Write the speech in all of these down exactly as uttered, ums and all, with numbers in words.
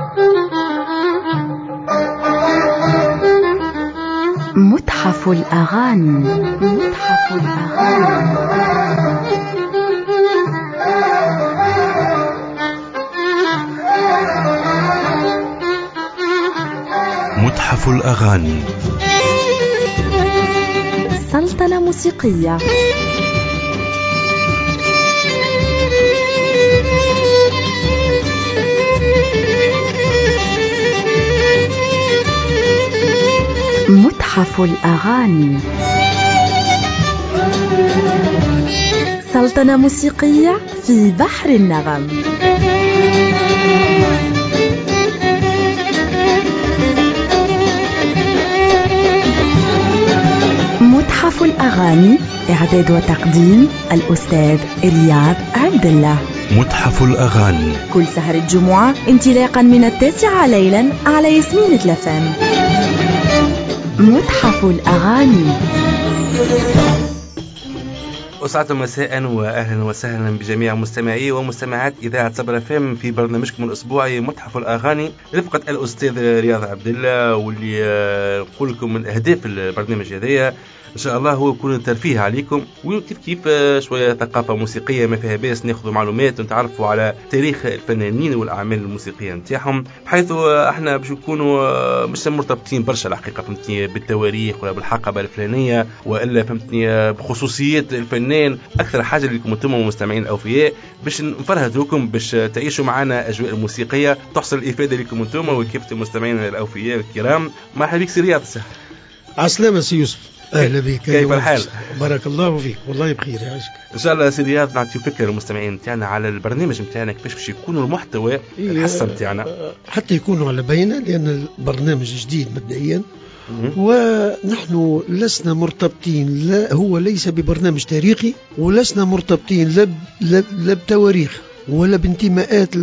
متحف الأغاني. متحف الأغاني. متحف الأغاني. سلطنة موسيقية. متحف الأغاني. سلطنة موسيقية في بحر النغم. متحف الأغاني، إعداد وتقديم الأستاذ رياض عبد الله. متحف الأغاني كل سهر الجمعة انطلاقا من التاسعة ليلا على ياسمين تلفان. متحف الأغاني. أسعد مساء وأهلا وسهلا بجميع مستمعي ومستمعات إذاعة صبر فم في برنامجكم الأسبوعي متحف الأغاني رفقة الأستاذ رياض عبد الله، واللي نقول لكم من أهداف البرنامج هذايا إن شاء الله هو يكون الترفيه عليكم، وكيف كيف شوية ثقافة موسيقية ما فيها باس ناخذوا معلومات ونتعرفوا على تاريخ الفنانين والأعمال الموسيقية نتاعهم، بحيث احنا باش نكونوا مش مرتبطين برشا الحقيقة فهمتني بالتواريخ ولا بالحقبة الفلانية وإلا فهمتني بخصوصيات الفنان. أكثر حاجة لكم أنتم مستمعين الأوفياء باش نفرهدوكم باش تعيشوا معنا أجواء موسيقية تحصل الإفادة لكم أنتم وكيف المستمعين الأوفياء الكرام. مرحبا بك سي رياض. عسلامة سي يوسف، أهلا بك. كيف الحال؟ بارك الله فيك، والله بخير يعيشك إن شاء الله. سي رياض نعطيو فكرة للمستمعين نتاعنا على البرنامج نتاعنا كيفاش باش يكونوا المحتوى الحصة نتاعنا حتى يكونوا على بينة، لأن البرنامج جديد مبدئيا ونحن لسنا مرتبطين، لا هو ليس ببرنامج تاريخي ولسنا مرتبطين لا لا بتواريخ ولا بانتماءات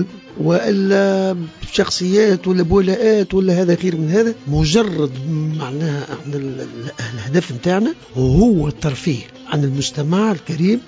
ولا بشخصيات ولا بولاءات ولا هذا خير من هذا. مجرد معناها الهدف نتاعنا هو الترفيه عن المجتمع الكريم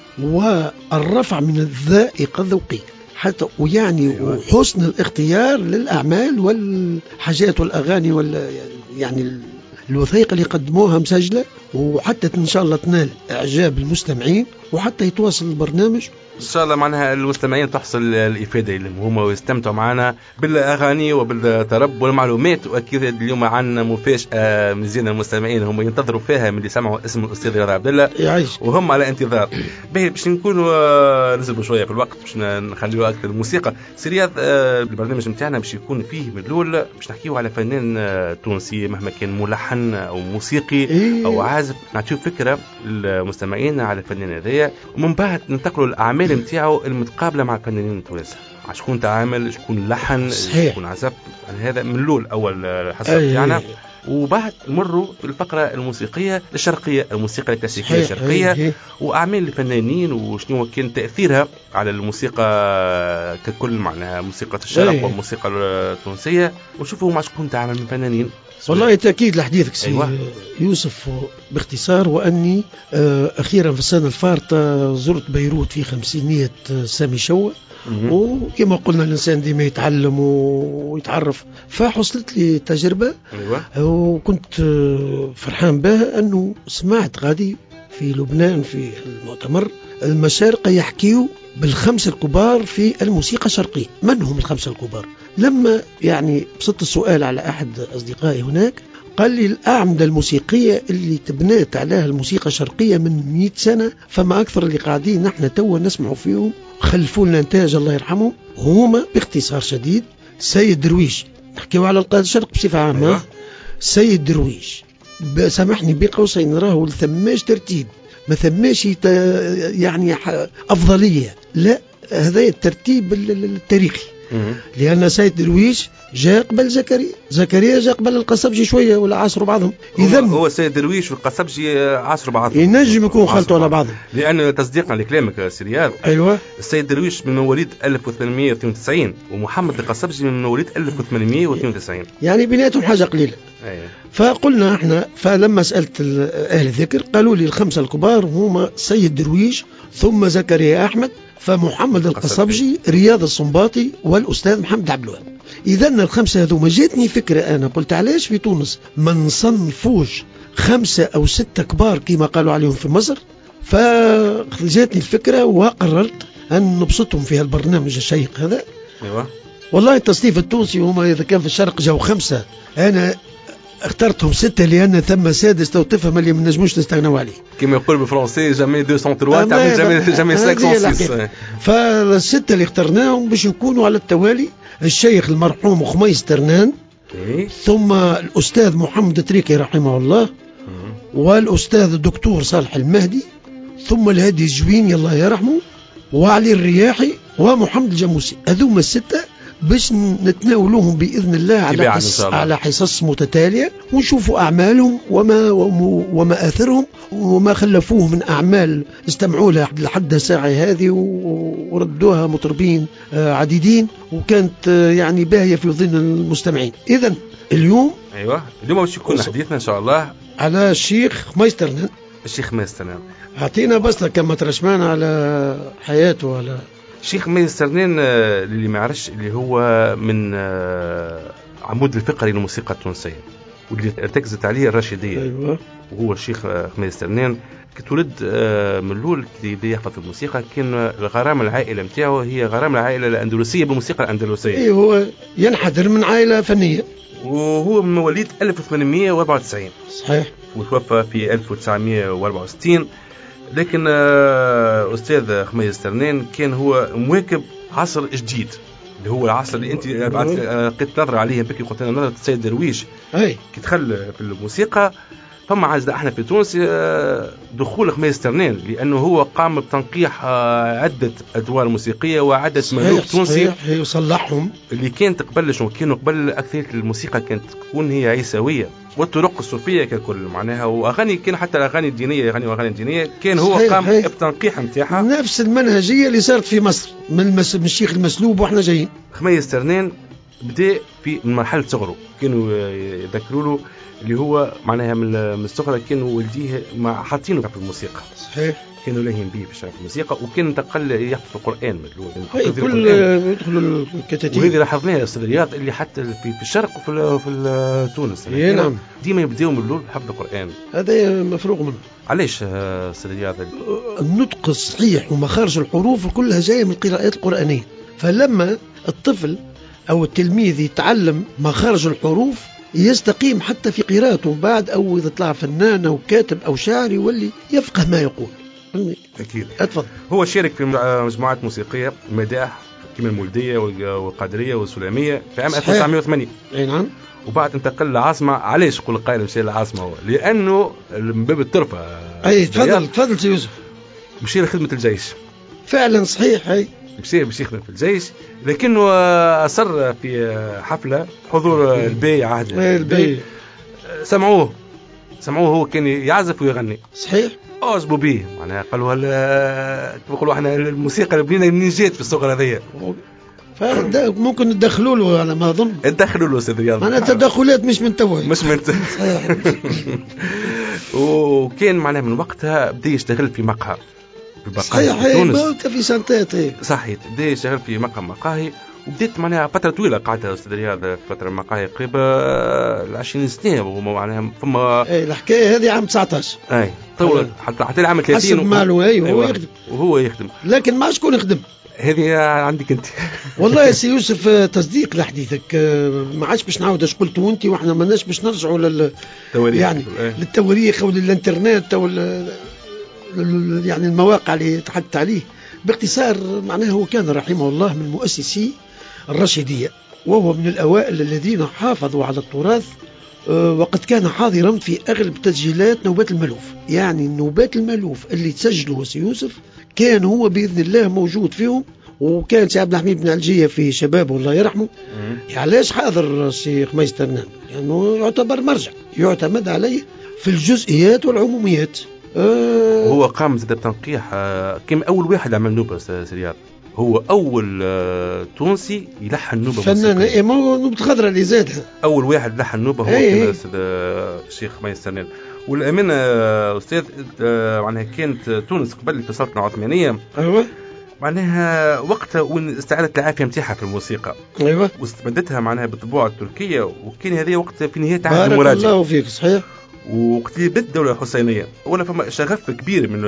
والرفع من الذائقة الذوقية حتى ويعني وحسن الاختيار للأعمال والحاجات والأغاني ولا يعني الوثائق اللي قدموها مسجلة، وحتى إن شاء الله تنال إعجاب المستمعين وحتى يتواصل البرنامج إن شاء الله. معناها المستمعين تحصل الإفادة لهم هما ويستمتعوا معنا بالأغاني وبالترب والمعلومات. وأكيد اليوم عنا مفاجأة مزيانة المستمعين هم ينتظروا فيها من اللي سمعوا اسم الأستاذ رياض عبد الله وهم على انتظار. باش نكونوا نزلوا شوية في الوقت باش نخليوا أكثر الموسيقى. سي رياض، البرنامج نتاعنا باش يكون فيه من الأول باش نحكيوا على فنان تونسي مهما كان ملحن أو موسيقي أو عازف، نعطيو فكرة للمستمعين على الفنان هذايا، ومن بعد ننتقلوا الأعمال نتاعو المتقابلة مع الفنانين التوانسة. شكون تعامل، شكون لحن، شكون عزف، يعني هذا من الأول أول حصة نتاعنا. وبعد نمروا في الفقرة الموسيقية الشرقية، الموسيقى الكلاسيكية الشرقية وأعمال الفنانين وشنو كان تأثيرها على الموسيقى ككل، معناها موسيقى الشرق والموسيقى التونسية، ونشوفوا مع شكون تعامل من فنانين. والله تأكيد لحديثك سي أيوة. يوسف باختصار، وأني أخيرا في السنة الفارطة زرت بيروت في خمسينية سامي شوة، وكما قلنا الإنسان ديما يتعلم ويتعرف، فحصلت لي تجربة أيوة. وكنت فرحان بها أنه سمعت غادي في لبنان في المؤتمر المشارقة يحكيوا بالخمسة الكبار في الموسيقى الشرقية. من هم الخمسة الكبار؟ لما يعني بسطت السؤال على أحد أصدقائي هناك قال لي الأعمدة الموسيقية اللي تبنات عليها الموسيقى الشرقية من مئة سنة فما أكثر اللي قاعدين نحن توا نسمعوا فيهم خلفوا لنا إنتاج الله يرحمه، هما باختصار شديد سيد درويش. نحكيوا على القائد الشرق بصفة عامة أيوة. سيد درويش سامحني بقوسين راهو ثماش ترتيب، ما ثماش يعني أفضلية، لا هذا الترتيب التاريخي. لأن سيد درويش جاء قبل زكريا، زكريا جاء قبل القصبجي شوية ولا عصروا بعضهم. إذا هو, هو سيد درويش والقصبجي عصروا بعضهم، ينجم يكون خلطوا على بعضهم. لأن تصديقا لكلامك سي رياض أيوة السيد درويش من مواليد ألف وثمانمئة واثنين وتسعين ومحمد القصبجي من مواليد ألف وثمانمئة واثنين وتسعين، يعني بيناتهم حاجة قليلة. أيه. فقلنا احنا، فلما سألت أهل الذكر قالوا لي الخمسة الكبار هما سيد درويش ثم زكريا أحمد فمحمد القصبجي رياض الصنباطي والأستاذ محمد عبد الوهاب. إذا الخمسة هذوما جاتني فكرة، أنا قلت علاش في تونس ما نصنفوش خمسة أو ستة كبار كما قالوا عليهم في مصر. فجاتني الفكرة وقررت أن نبسطهم في هالبرنامج الشيق هذا. أيوة. والله التصنيف التونسي هما إذا كان في الشرق جاو خمسة، أنا اخترتهم ستة لأن ثم سادس لو تفهم اللي ما نجموش نستغنوا عليه. كما يقول بالفرنسي جامي مئتين وثلاثة تعمل جامي جامي خمسمائة. فالستة اللي اخترناهم باش يكونوا على التوالي الشيخ المرحوم خميس ترنان، ثم الأستاذ محمد تريكي رحمه الله، والأستاذ الدكتور صالح المهدي، ثم الهادي الجويني الله يرحمه، وعلي الرياحي، ومحمد الجاموسي. هذوما الستة باش نتناولوهم بإذن الله على حصص على حصص متتالية، ونشوفوا أعمالهم وما وما آثرهم وما خلفوه من أعمال استمعوا لها لحد الساعة هذه وردوها مطربين عديدين، وكانت يعني باهية في ظن المستمعين. إذن اليوم أيوة اليوم باش يكون حديثنا إن شاء الله على الشيخ خميس ترنان. الشيخ خميس ترنان أعطينا بس كما ترشمان على حياته. على الشيخ خميس ترنان اللي ما يعرفش اللي هو من عمود الفقري للموسيقى التونسية واللي ارتكزت عليه الراشدية. أيوة. وهو الشيخ خميس ترنان كتولد من الأول اللي يحفظ الموسيقى، كان الغرام العائلة متاعه هي غرام العائلة الأندلسية بالموسيقى الأندلسية. أي هو ينحدر من عائلة فنية، وهو من مواليد ألف وثمانمائة وأربعة وتسعين. صحيح. وتوفى في ألف وتسعمائة وأربعة وستين. لكن أستاذ خميس ترنان كان هو مواكب عصر جديد اللي هو العصر اللي أنت لقيت نظرة عليه بكي قلت لنا نظرة السيد درويش. أي كي دخل في الموسيقى فما عزنا احنا في تونس دخول خميس ترنان، لأنه هو قام بتنقيح عدة أدوار موسيقية وعدة ملوك تونسي يصلحهم اللي كانت قبل شو كانوا قبل أكثر الموسيقى كانت تكون هي عيسوية والطرق الصوفية ككل معناها، وأغاني كان حتى الأغاني الدينية أغاني وأغاني الدينية كان هو قام بتنقيح نتاعها نفس المنهجية اللي صارت في مصر من الشيخ المسلوب وإحنا جايين. خميس ترنان بدأ في مرحلة صغره، كانوا يذكروا له اللي هو معناها من الصغر كانوا والديه مع حاطينه في الموسيقى. صحيح. كانوا لاهين به في شرف الموسيقى، وكان انتقل يحفظ القرآن من الأول. كل يدخلوا الكتاتيب. وهذه لاحظناها أستاذ رياض اللي حتى في, في الشرق وفي في تونس نعم ديما يبداوا من الأول بحفظ القرآن. هذا مفروغ منه. علاش أستاذ رياض؟ النطق الصحيح ومخارج الحروف كلها جاية من القراءات القرآنية، فلما الطفل أو التلميذ يتعلم مخارج الحروف يستقيم حتى في قراءته بعد، أو إذا طلع فنان أو كاتب أو شاعر يولي يفقه ما يقول. أكيد. أتفضل. هو شارك في مجموعات موسيقية مداح كما المولدية والقادرية والسلامية في عام ألف وتسعمائة وثمانين. أي نعم. وبعد انتقل للعاصمة. علاش يقول القائل مشي للعاصمة؟ هو لأنه من باب الترفة. أي تفضل تفضل سي يوسف. مشي لخدمة الجيش. فعلا صحيح. أي مشي باش يخدم في الجيش، لكنه أصر في حفلة حضور البي عهد البي سمعوه سمعوه هو كان يعزف ويغني. صحيح. أعجبوا به معناها قالوا هل يقولوا احنا الموسيقى اللي بنينا منين جات في الصغر هذيا، ممكن ندخلوا له على ما أظن. ندخلوا له سيد رياض. أنا تدخلات مش من توي. مش من وكان معناها من وقتها بدأ يشتغل في مقهى. صحيح. ما في سنتات. صحيح. بدأ يشتغل في مقهى مقاهي، وبدأت معناها فترة طويلة قعدتها أستاذ رياض فترة مقاهي قريبة العشرين سنة، وهم معناها ثم. إيه الحكاية هذه عام تسعة عشر. أي طول حتى حتى العام ثلاثين. حسب ماله. أيوه هو يخدم. وهو يخدم. لكن ما شكون يخدم. هذه عندك أنت. والله يا سي يوسف تصديق لحديثك ما عادش باش نعاود اش قلت وانت، واحنا ماناش باش نرجعوا لل يعني للتواريخ او للانترنت او يعني المواقع اللي تحدثت عليه. باختصار معناه هو كان رحمه الله من مؤسسي الرشيدية، وهو من الأوائل الذين حافظوا على التراث، وقد كان حاضرا في أغلب تسجيلات نوبات الملوف. يعني النوبات الملوف اللي تسجلوا سي يوسف كان هو بإذن الله موجود فيهم، وكان سي عبد الحميد بن علجية في شبابه الله يرحمه. علاش حاضر سي خميس ترنان؟ لأنه يعني يعتبر مرجع يعتمد عليه في الجزئيات والعموميات. أه هو قام زاد بتنقيح كم أول واحد عمل نوبة سريار. هو أول آه تونسي يلحن نوبة فنان. إيه ما هو نوبة خضرة اللي زادها. أول واحد لحن نوبة هو كان الشيخ خميس ترنان. والأمانة أستاذ آه معناها كانت تونس قبل السلطنة العثمانية. أيوة. معناها وقتها وين استعادت العافيه نتاعها في الموسيقى. ايوه واستمدتها معناها بالطبوع التركيه، وكان هذه وقت في نهايه عهد المراجع. بارك الله فيك. صحيح. وقت اللي بدت الدوله الحسينيه ولا فما شغف كبير من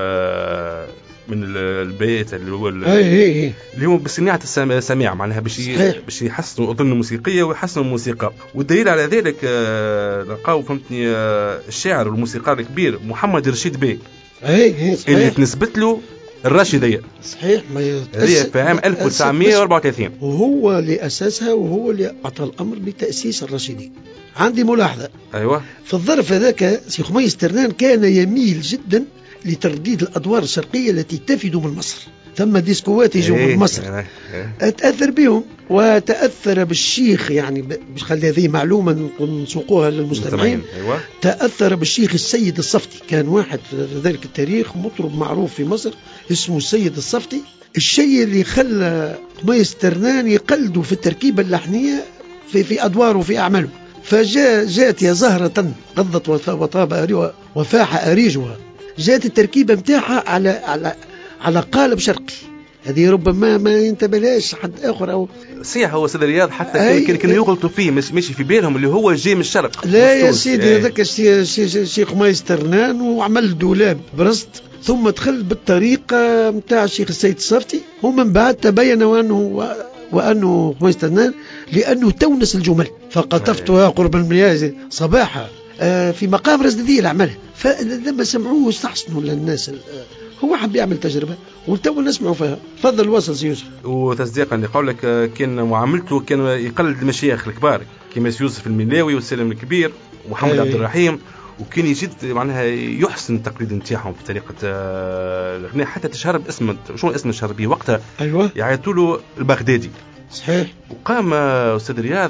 من البيت اللي هو اللي هو بصناعه السماع معناها باش باش يحسنوا الاذن الموسيقيه ويحسنوا الموسيقى. والدليل على ذلك نلقاو فهمتني الشاعر والموسيقار الكبير محمد رشيد بي اي اللي تنسبت له الراشديه. صحيح. ما هي في عام ألف وتسعمائة وأربعة وثلاثين وهو اللي اسسها وهو اللي اعطى الامر بتاسيس الراشديه. عندي ملاحظه. ايوه في الظرف هذاك سي خميس ترنان كان يميل جدا لترديد الادوار الشرقيه التي تفد من مصر. ثم ديسكوات يجوا من مصر تاثر بهم وتاثر بالشيخ، يعني باش خلي هذه معلومه نسوقوها للمستمعين. أيوة. تاثر بالشيخ السيد الصفتي، كان واحد في ذلك التاريخ مطرب معروف في مصر اسمه السيد الصفتي. الشيء اللي خلى خميس ترنان يقلدوا في التركيبه اللحنيه في في ادواره وفي اعماله. فجاء جاءت يا زهرة غضت وطاب وفاح أريجها، جاءت التركيبة متاعها على على على قالب شرقي. هذه ربما ما ينتبهلاش حد آخر أو صحيح. هو سيد رياض حتى كانوا كان يغلطوا فيه، مش ماشي في بالهم اللي هو جاي من الشرق. لا يا سيدي، هذاك الشيخ خميس ترنان وعمل دولاب برست، ثم دخل بالطريقة متاع الشيخ السيد الصفتي، ومن بعد تبين وأنه وأنه خميس ترنان لأنه تونس الجمل فقطفتها قرب المياه صباحا في مقام رصدية العملها. فلما سمعوه استحسنوا للناس. هو حب يعمل تجربة وتو نسمعوا فيها. تفضل واصل سي يوسف. وتصديقا لقولك كان معاملته كان يقلد المشايخ الكبار كما يوسف المناوي والسلم الكبير ومحمد عبد الرحيم، وكان يجد معناها يحسن التقليد نتاعهم في طريقة الغناء حتى تشهر باسم شو اسم الشهر به وقتها. أيوة. يعيطوا له البغدادي. صحيح. وقام أستاذ رياض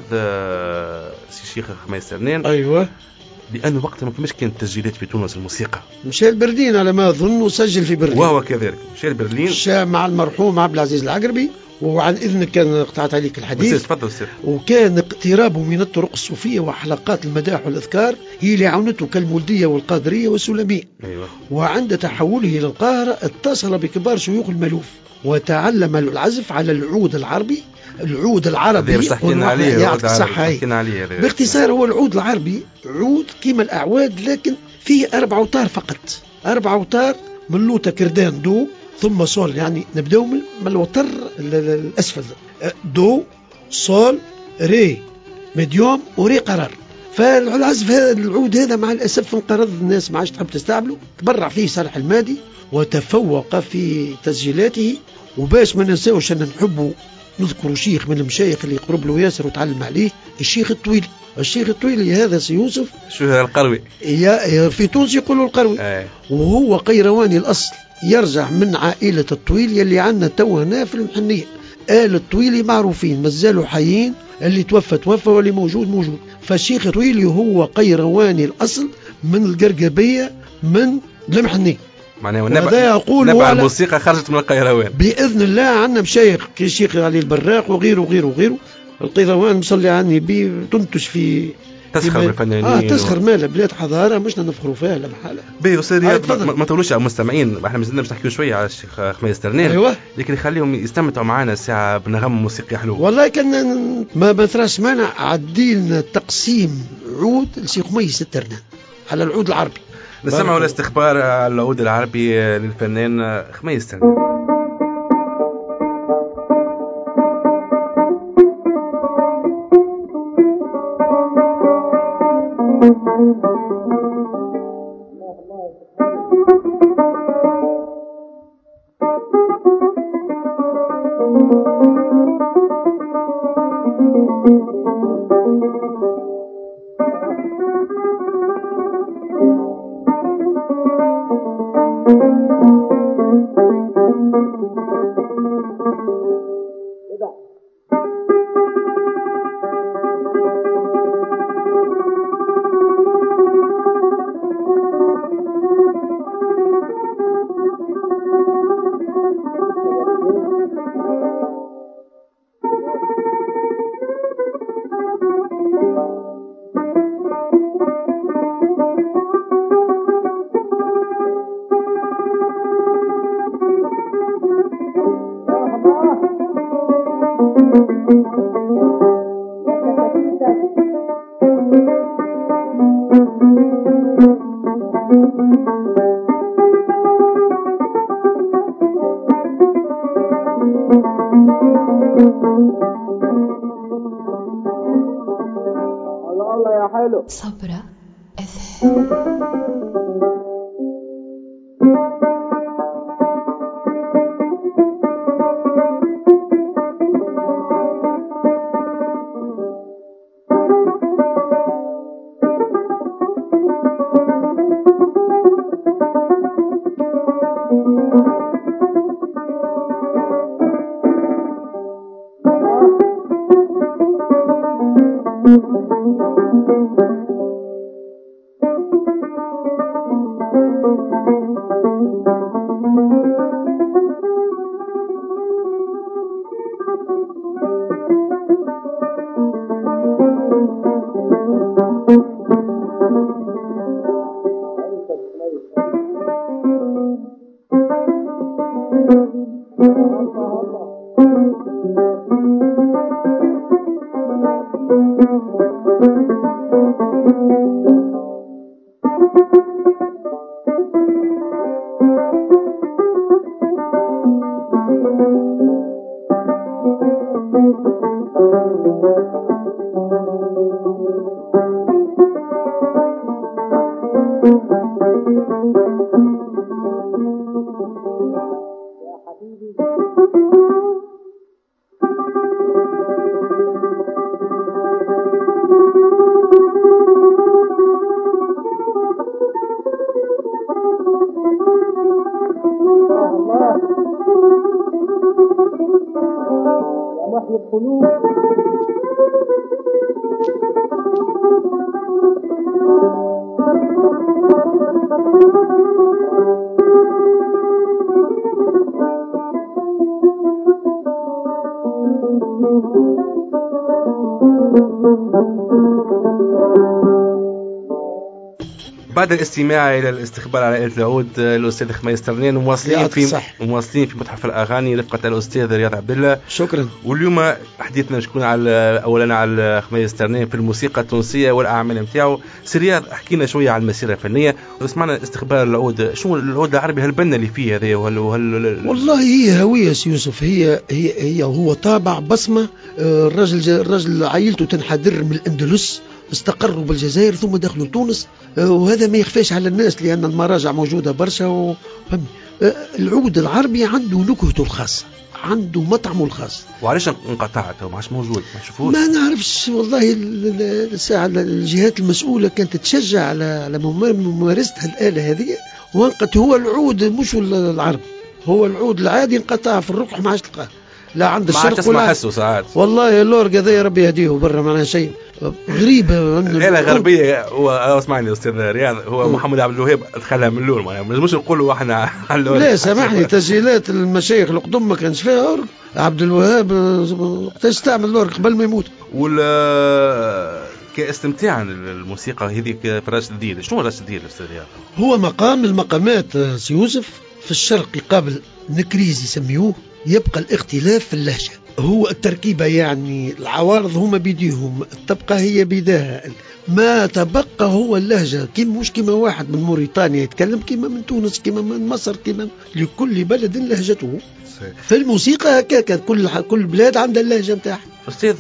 سي الشيخ خميس ترنان. أيوة. لأنه وقتها ما فماش كانت تسجيلات في تونس الموسيقى. مشى لبرلين على ما أظن وسجل في برلين. وهو كذلك مشى لبرلين. مشى مع المرحوم عبد العزيز العقربي. وعن إذنك كان قطعت عليك الحديث. تفضل سير. وكان اقترابه من الطرق الصوفية وحلقات المداح والإذكار هي اللي عاونته كالمولدية والقادرية والسلمية. أيوة. وعند تحوله إلى القاهرة اتصل بكبار شيوخ الملوف وتعلم العزف على العود العربي العود العربي يعطيك الصحة. باختصار هو العود العربي عود كيما الأعواد لكن فيه أربع أوتار فقط. أربع أوتار من لوتا كردان دو ثم صول، يعني نبدأ من الوتر الأسفل دو صول ري ميديوم وري قرار. فالعزف هذا العود هذا مع الأسف انقرض، الناس ما عادش تحب تستعمله. تبرع فيه صالح المادي وتفوق في تسجيلاته. وباش ما ننساوش أن نحبه نذكر شيخ من المشايخ اللي يقرب له ياسر وتعلم عليه، الشيخ الطويلي. الشيخ الطويلي هذا سي يوسف شو هذا القروي؟ يا في تونس يقولوا القروي. آه. وهو قيرواني الأصل، يرجع من عائلة الطويلي اللي عندنا تو هنا في المحنية. آل الطويلي معروفين مازالوا حيين، اللي توفى توفى واللي موجود موجود. فالشيخ الطويلي هو قيرواني الأصل من القرقبية من المحنية. معناه نبع نبع الموسيقى خرجت من القيروان بإذن الله. عندنا مشايخ كالشيخ علي البراق وغيره وغيره وغيره. القيروان مصلي عني بي تنتج في تسخر بالفنانين. اه تسخر مالها بلاد حضاره مش نفخروا فيها لا محاله. باهي استاذ رياض ما, ما تقولوش على المستمعين، احنا مازلنا باش نحكيو شويه على الشيخ خميس ترنان. أيوة. لكن يخليهم يستمتعوا معنا ساعه بنغم موسيقي حلو. والله كان ما مثراش مانع عديلنا تقسيم عود لسي خميس ترنان على العود العربي. نسمعوا الاستخبار على العود العربي للفنان خميس ترنان. الله يا حلو صبرا أذهب. بعد الاستماع الى الاستقبال على آلة العود الاستاذ خميس ترنين مواصلين في مواصلين في متحف الاغاني رفقه الاستاذ رياض عبد الله. شكرا. واليوم حديثنا شكون على اولا على خميس ترنين في الموسيقى التونسيه والاعمال نتاعو. سي رياض احكي لنا شويه على المسيره الفنيه وسمعنا استقبال العود. شنو العود العربي هالبنا اللي فيه هذا وهل وهل والله هي هويه سي يوسف. هي هي هي هو طابع بصمه. الرجل الرجل عائلته تنحدر من الاندلس استقروا بالجزائر ثم دخلوا تونس وهذا ما يخفاش على الناس لأن المراجع موجودة برشا و... العود العربي عنده نكهته الخاصة عنده مطعمه الخاص. وعلاش انقطعت وما عادش موجود ما نشوفوش؟ ما نعرفش والله. الساعة الجهات المسؤولة كانت تشجع على على ممارسة الآلة هذه وانقطع. هو العود مش العربي هو العود العادي انقطع في الركح ما عادش تلقاه لا عند الشرق ولا حسه ساعات. والله اللورق هذا يا ربي يهديه برا معناها شيء غريبة. الآلة غربية. هو اسمعني أستاذ رياض هو محمد عبد الوهاب دخلها من اللون معناها مش نقولوا احنا على اللون. لا سامحني تسجيلات المشايخ القدم ما كانش فيها أورق. عبد الوهاب وقتاش تعمل الأورق قبل ما يموت. ولا كاستمتاعا الموسيقى هذيك في راس الدين. شنو راس الدين أستاذ رياض؟ هو مقام المقامات سي يوسف في الشرق قبل نكريز يسميوه. يبقى الاختلاف في اللهجة. هو التركيبة يعني العوارض هما بيديهم الطبقة هي بيداها. ما تبقى هو اللهجة كيما مش كيما واحد من موريتانيا يتكلم كيما من تونس كيما من مصر كيما لكل بلد لهجته. في الموسيقى هكاك كل كل بلاد عندها اللهجة نتاعها. أستاذ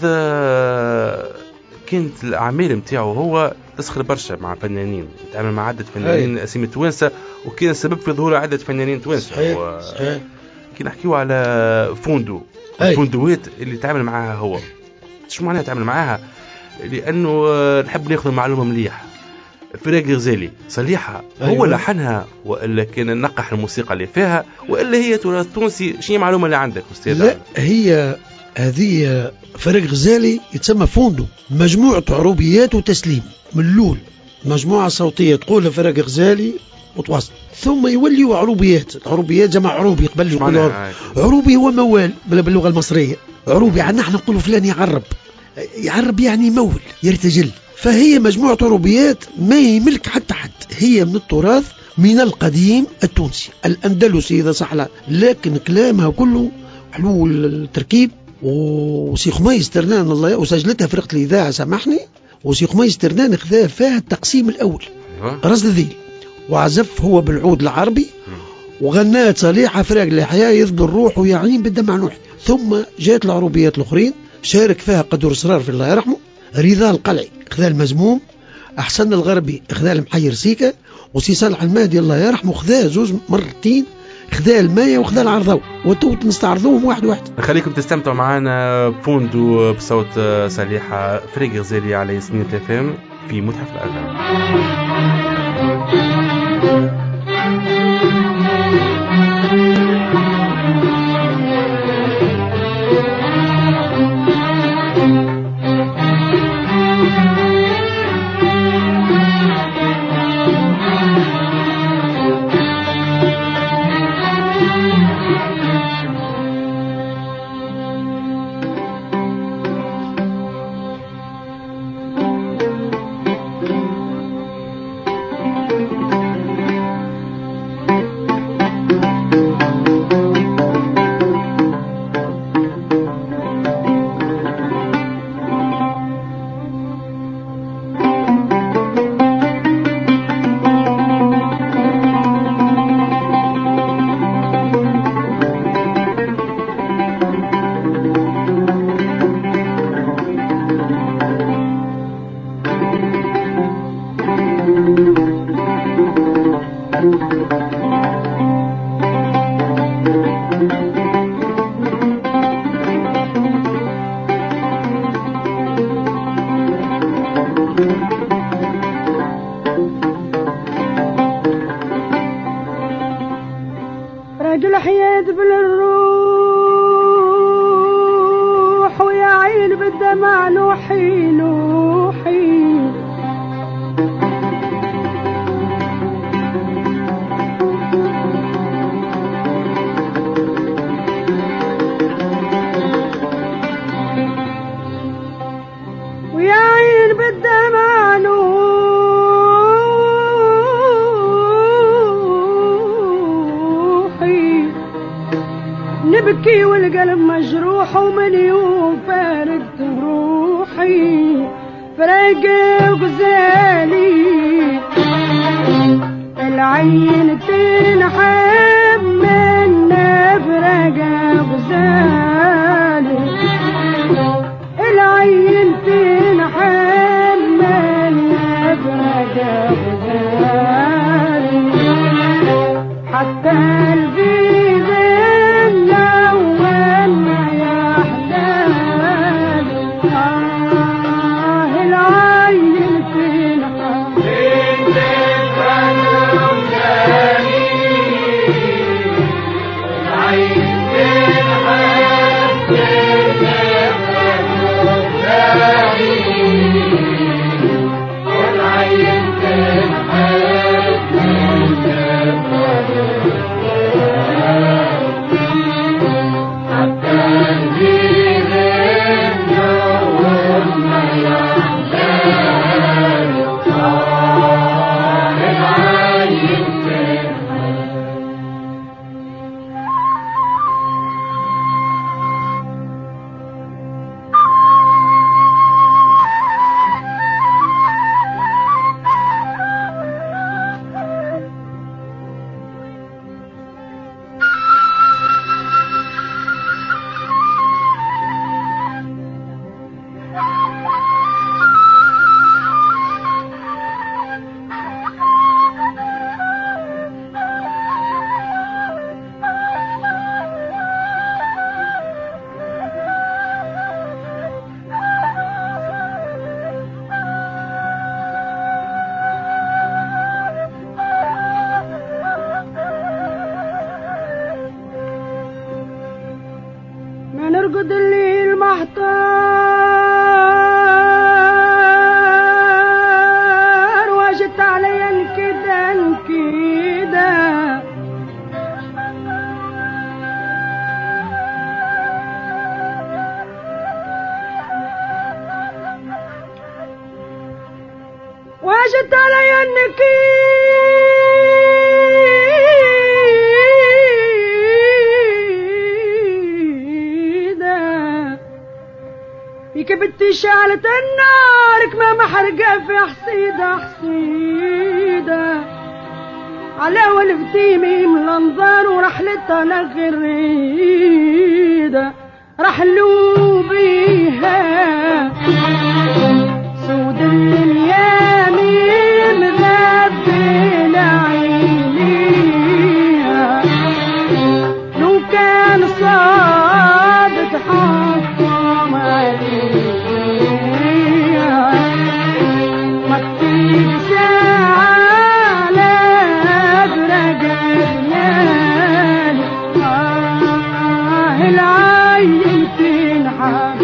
كانت الأعمال نتاعو هو تسخر برشا مع فنانين يتعامل مع عدة فنانين أسامي توانسة وكان السبب في ظهور عدة فنانين توانسة. صحيح. و... صحيح. كي نحكيو على فوندو الفوندوات اللي تعامل معها هو شو معناها تعامل معها لأنه نحب ناخذ المعلومة مليح. فراق غزالي صليحة أيوة. هو لحنها وإلا كان نقح الموسيقى اللي فيها وإلا هي تراث تونسي. شنو المعلومة اللي عندك أستاذ؟ لا هي هذه فراق غزالي يتسمى فوندو مجموعة عروبيات وتسليم من اللول مجموعة صوتية تقولها فراق غزالي وتواصل ثم يوليوا عروبيات. العروبيات جمع عروبي قبل يقولوا عروبي هو موال باللغة المصرية. عروبي عندنا احنا نقولوا فلان يعرب يعرب يعني يمول يرتجل. فهي مجموعة عروبيات ما يملك حتى حد. هي من التراث من القديم التونسي الأندلسي إذا صح لا. لكن كلامها كله حلو التركيب. وسي خميس ترنان الله وسجلتها فرقة الإذاعة سامحني. وسي خميس ترنان خذا فيها التقسيم الأول رصد ذيل وعزف هو بالعود العربي، وغنات صليحة فرق الأحياء يفضل روح ويعين بالدمع نوح. ثم جاءت العروبيات الأخرين شارك فيها قدور صرار في الله يرحمه، رضا القلعي خذا المزموم، أحسن الغربي خذا المحير سيكا، وسي صالح المهدي الله يرحمه خذا زوز مرتين، خذا الماية وخذا العرضاوي، وتوت نستعرضوهم واحد واحد. نخليكم تستمتعوا معنا بوندو بصوت صليحة فريق غزالي على ياسمين تفهم في متحف الأغاني. رجل حياد بالروح ويا عين بالدمع نوحي نوحي، ويا عين بالدمع نوحي، نبكي والقلب مجروح ومن يوم فارقت روحي، فراق غزالي العين تنحب من فراق غزالي، العين تنحب من فراق غزالي، حتى البيض نرقد الليل محتار، واجت علي انكدا انكدا، واجت علي انكدا كبتي شعلة النار كما محرقة في حصيدة حصيدة، على والفتيمي من الانظار ورحلتها لغريدة رحلوا بيها سود اليمين مذبل عينيها لو كان صادق حكم عليها ما تطيب ساعة لا برجال آه العين تنحب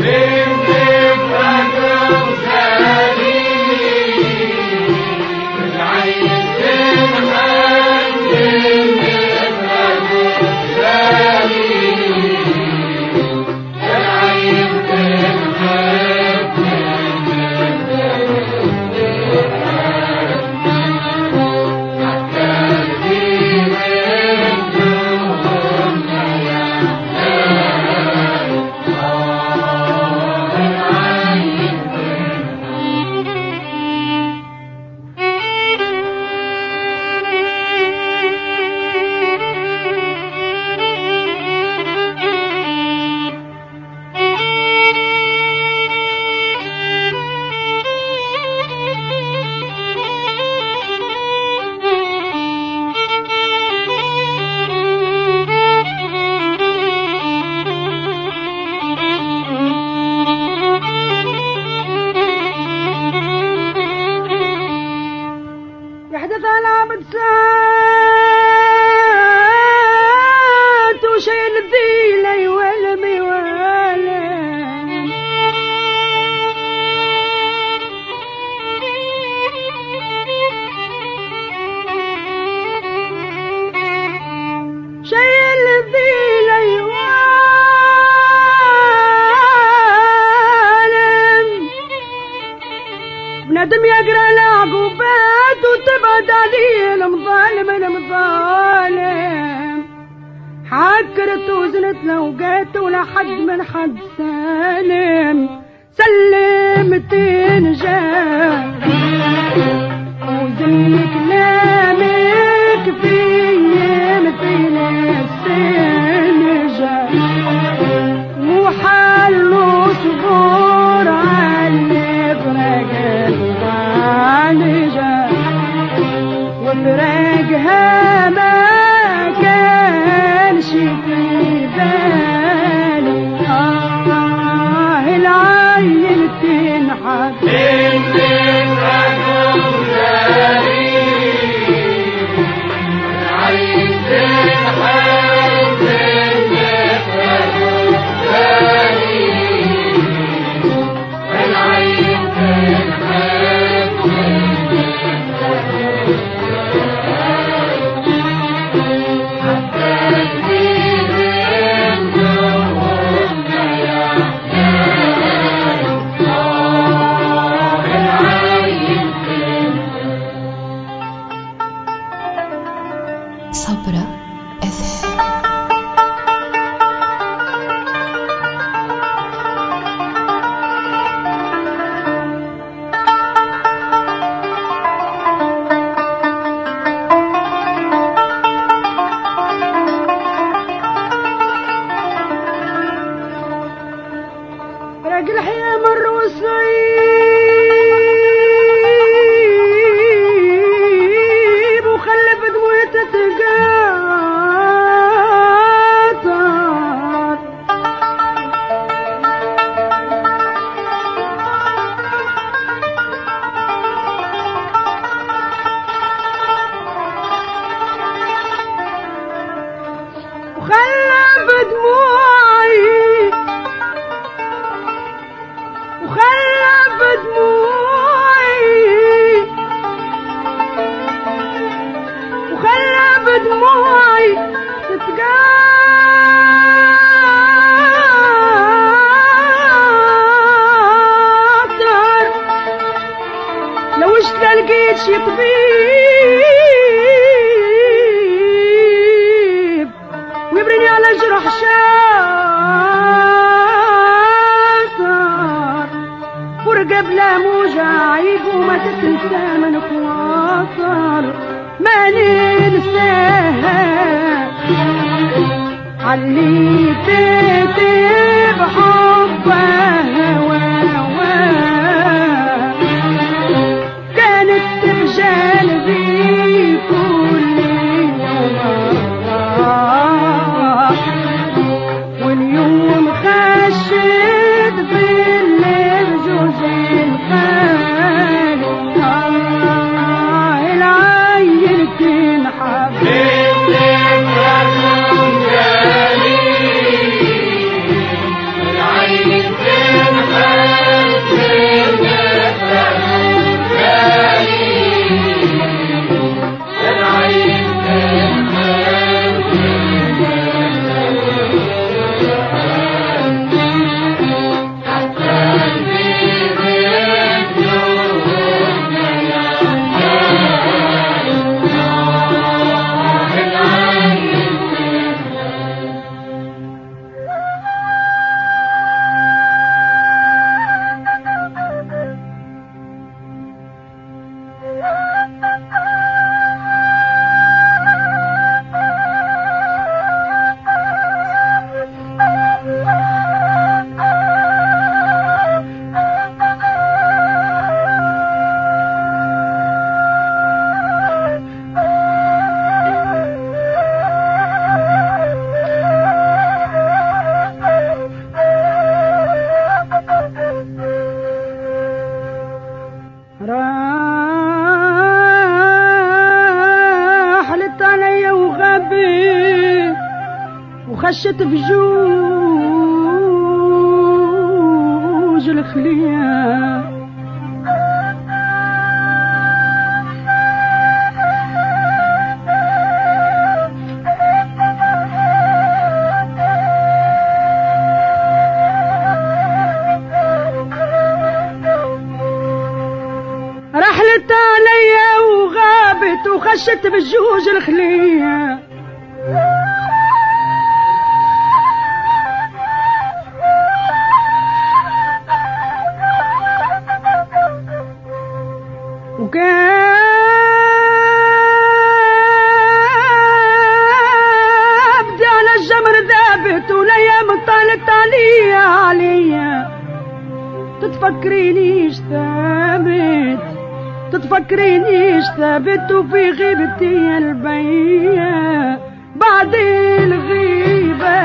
يحدث على بدسات وشيل الذيلي والموالي شيل الذيلي والم بنادم يقرأ العقوبات وتبعد عليه المظالم المظالم حكرت وزنت لوقات ولا حد من حد سالم سلمت نجاة وزن كلامك في مثل السنجة وحل صبور على برقة معالجة وفراقها ما كانش في بالي آه العين تنحب صبرا أذهب راجل حياة مر وصعيب وخلف دموع تتقاطر وخلف دموعي وخلف دموعي وخلف دموعي تتقاطر لو اش لقيت شي طبيب ويبرني على جرح شاطر فرقة بلا موجة عيب وما تتنسى من خواطر ما ننساها علي تكتب حبها كانت بجانبي كل يوم واليوم خشيت بالجوز الخالي العين تنحب خشت بجوج الخلية رحلت عليا وغابت وخشت بجوج الخلية وكابدي على الجمر ذابت والايام طالت عليا عليا تتفكرينيش ثابت تتفكرينيش ثابت وفي غيبتي البيا بعد الغيبة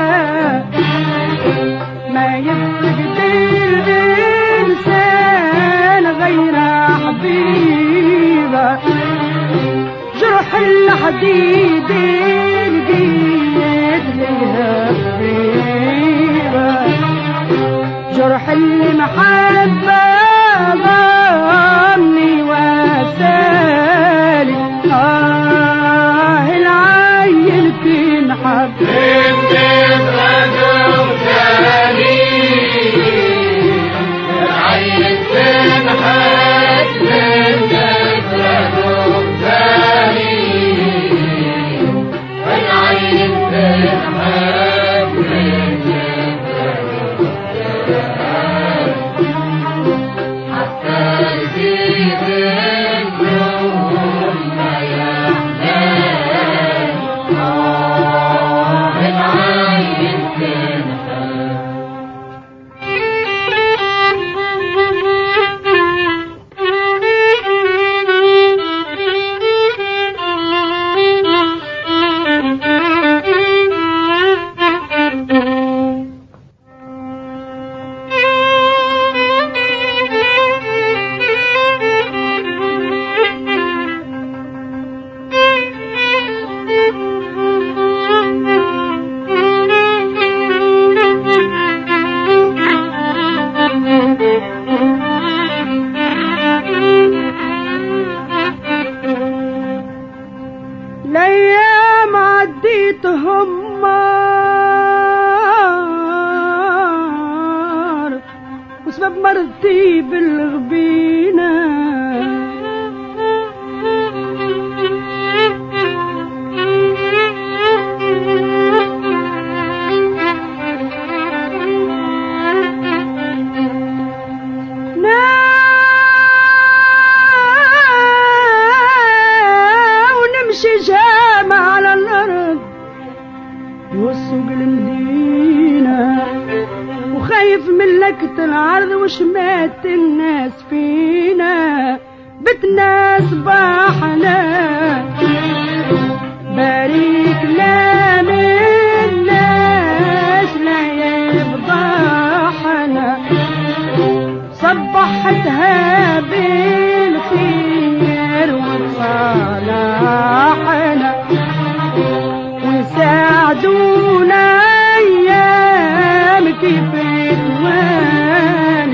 ما يفقد الإنسان غير حبيبة جرح الحديد لقيت ليها حبيبة جرح المحبة ضمني وسالي آه العين تنحب الايام عديتهم مار وسبب مرضي بالغبينة صبحت الناس فينا بتناسبحنا بارك لا من الناس لا يفضحنا صبحتها بالخير وصالحنا وساعدونا ايام كيف توان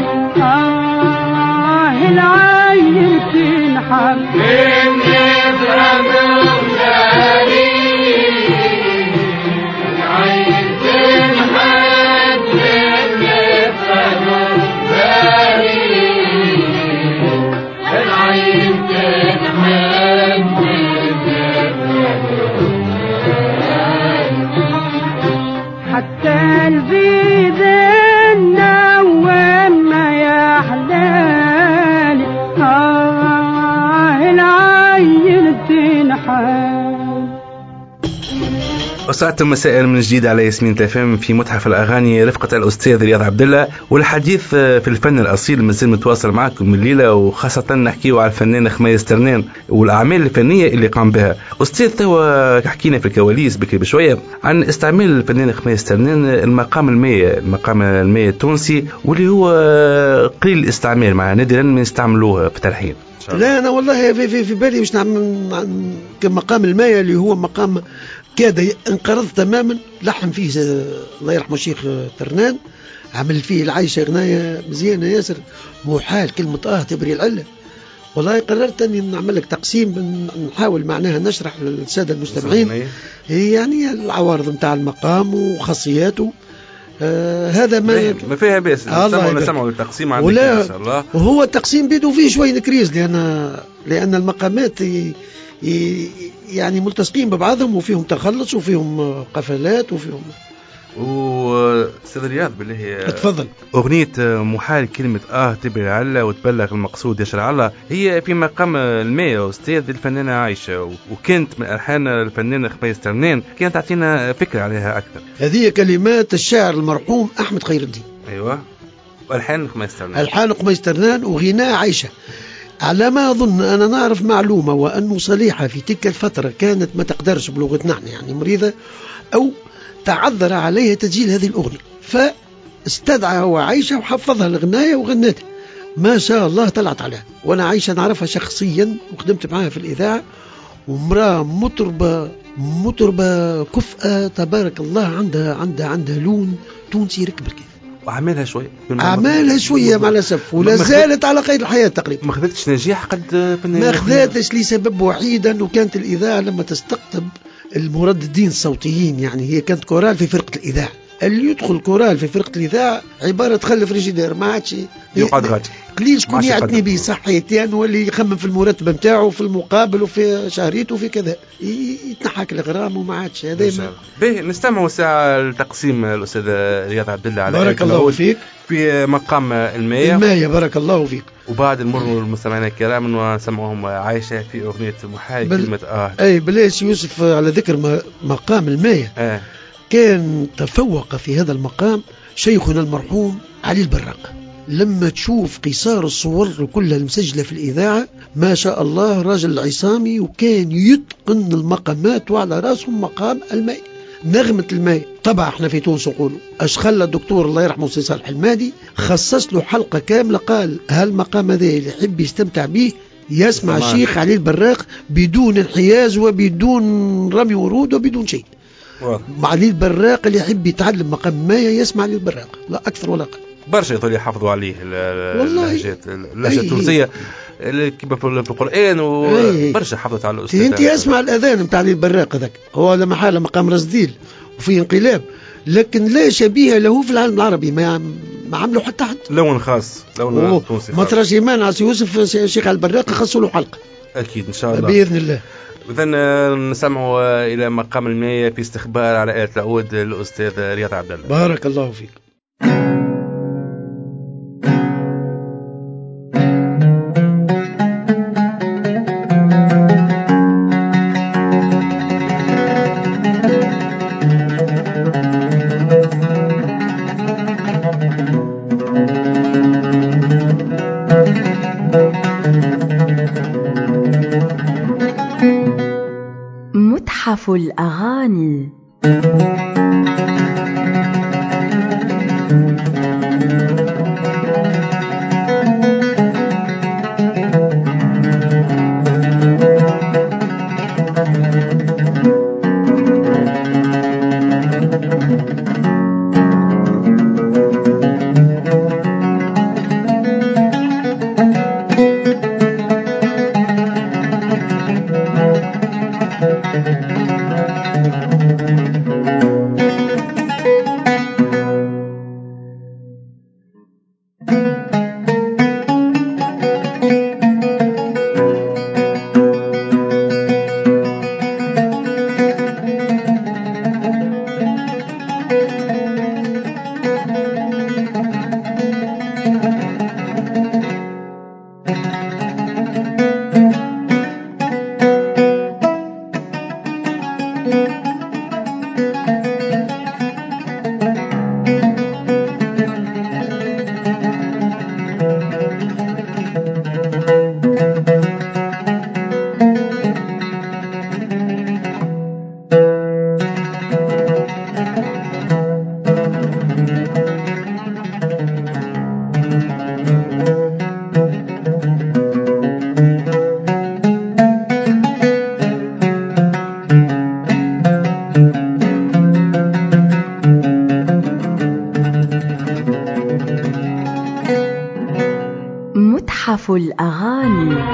اه العين تنحب من نفرم الغالي العين تنحب من نفرم الغالي العين تنحب حتى البيد النوم ما يحلالي آه العين تنحل. وساعة مساء من جديد على ياسمين تفهم في متحف الأغاني رفقة الأستاذ رياض عبد الله، والحديث في الفن الأصيل مازال متواصل معكم الليلة، وخاصة نحكيه على الفنان خميس ترنان والأعمال الفنية اللي قام بها. أستاذ توا حكينا في الكواليس بكري بشوية عن استعمال الفنان خميس ترنان المقام المائي المقام المائي التونسي، واللي هو قليل الاستعمال مع نادرا ما يستعملوه في تلحين. لا أنا والله في, في, في بالي باش نعمل كمقام المائي اللي هو مقام كاد انقرض تماما، لحن فيه الله يرحمه الشيخ ترنان، عمل فيه العايشة غناية مزيانة ياسر، محال كلمة آه تبري العلة. والله قررت أني نعمل لك تقسيم، نحاول معناها نشرح للسادة المستمعين يعني العوارض متاع المقام وخاصياته. آه هذا ما ما فيها بس نسمعوا نسمعوا التقسيم عندك إن شاء الله. وهو التقسيم بيدو فيه شوي نكريز، لأن لأن المقامات ي... ي... يعني ملتصقين ببعضهم، وفيهم تخلص وفيهم قفلات وفيهم. وأستاذ رياض بالله تفضل. أغنية محال كلمة آه تبري علة وتبلغ المقصود يشرع الله هي في مقام الماء أستاذ الفنانة عايشة، وكانت من ألحان الفنان خميس ترنان، كانت تعطينا فكرة عليها أكثر. هذه كلمات الشاعر المرحوم أحمد خير الدين. أيوة، والحان خميس ترنان. ألحان خميس ترنان وغناء عايشة. على ما أظن أنا نعرف معلومة، وأنه صليحة في تلك الفترة كانت ما تقدرش بلغتنا نحن يعني مريضة، أو تعذر عليها تسجيل هذه الأغنية، فاستدعى هو عايشة وحفظها الغناية وغنتها ما شاء الله طلعت عليها. وأنا عايشة نعرفها شخصيا وخدمت معها في الإذاعة، ومرأة مطربة مطربة كفءة تبارك الله، عندها عندها عندها لون تونسي ركب الكيف. وعملها شوي عملها شوية مع الأسف، ولا زالت على قيد الحياة تقريبا. ما خذتش نجاح قد ما خذتش لسبب وحيد، أنه كانت الإذاعة لما تستقطب المرددين الصوتيين، يعني هي كانت كورال في فرقة الإذاعة، اللي يدخل كورال في فرقة الإذاعة عبارة تخلف ريجيدير، ما عادش يقعد غادي قليل شكون يعتني به صحيتي، يعني واللي يخمم في المرتب نتاعو في المقابل وفي شهريته وفي كذا، يتنحك الغرام وما عادش هذا. باهي نستمعوا ساعة التقسيم الأستاذ رياض عبد الله على بارك الله فيك في مقام الماية. الماية بارك الله فيك. وبعد نمر المستمعين الكرام ونسمعهم عايشة في أغنية محال بل... كلمة آه. أي بلاش يوسف على ذكر مقام الماية. آه. كان تفوق في هذا المقام شيخنا المرحوم علي البراق. لما تشوف قصار الصور كلها المسجلة في الإذاعة ما شاء الله، راجل عصامي، وكان يتقن المقامات، وعلى راسهم مقام الماء، نغمة الماء. طبعا احنا في تونس نقولوا اش خلى الدكتور الله يرحمه سي صالح المادي خصص له حلقة كاملة، قال هالمقام هذا اللي يحب يستمتع به يسمع الشيخ علي البراق بدون انحياز وبدون رمي ورود وبدون شيء. علي البراق اللي يحب يتعلم مقام الماية يسمع علي البراق، لا أكثر ولا أقل. برشا يطول يحافظوا عليه اللهجات اللهجة التونسية كما في القرآن، وبرشا حافظت على الأستاذ. أنت اسمع الأذان متاع علي البراق هذاك، هو لما حال مقام رصديل وفي انقلاب، لكن لا شبيه له في العالم العربي، ما ما عملوا حتى حد. لون خاص، لون تونسي. ما تراش يمانع سي يوسف الشيخ علي البراق خصوا له حلقة. أكيد إن شاء الله بإذن الله. إذن نسمعوا إلى مقام الماء في استخبار على آلة العود الأستاذ رياض عبد الله. بارك الله فيك. متحف الأغاني. متحف الأغاني.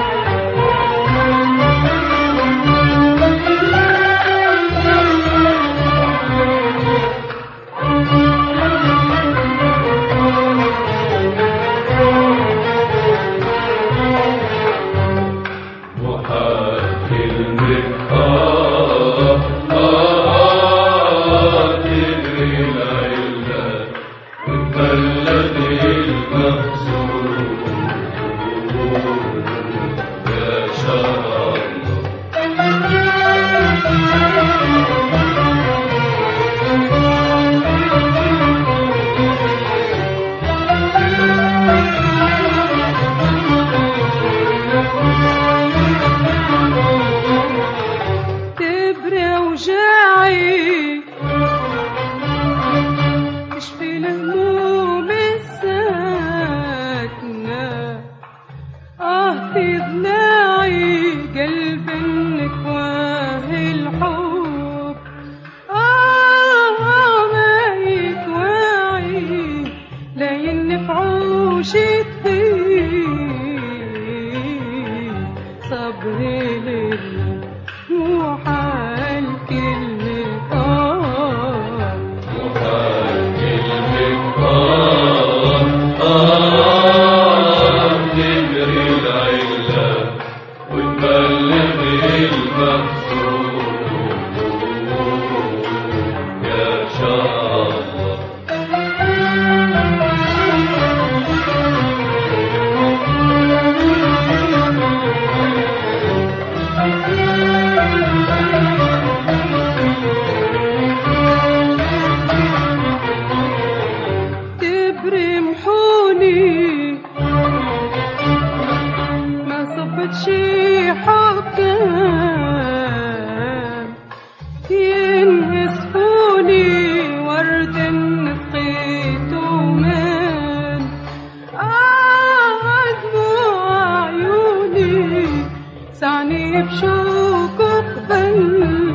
سعني بشوق قبل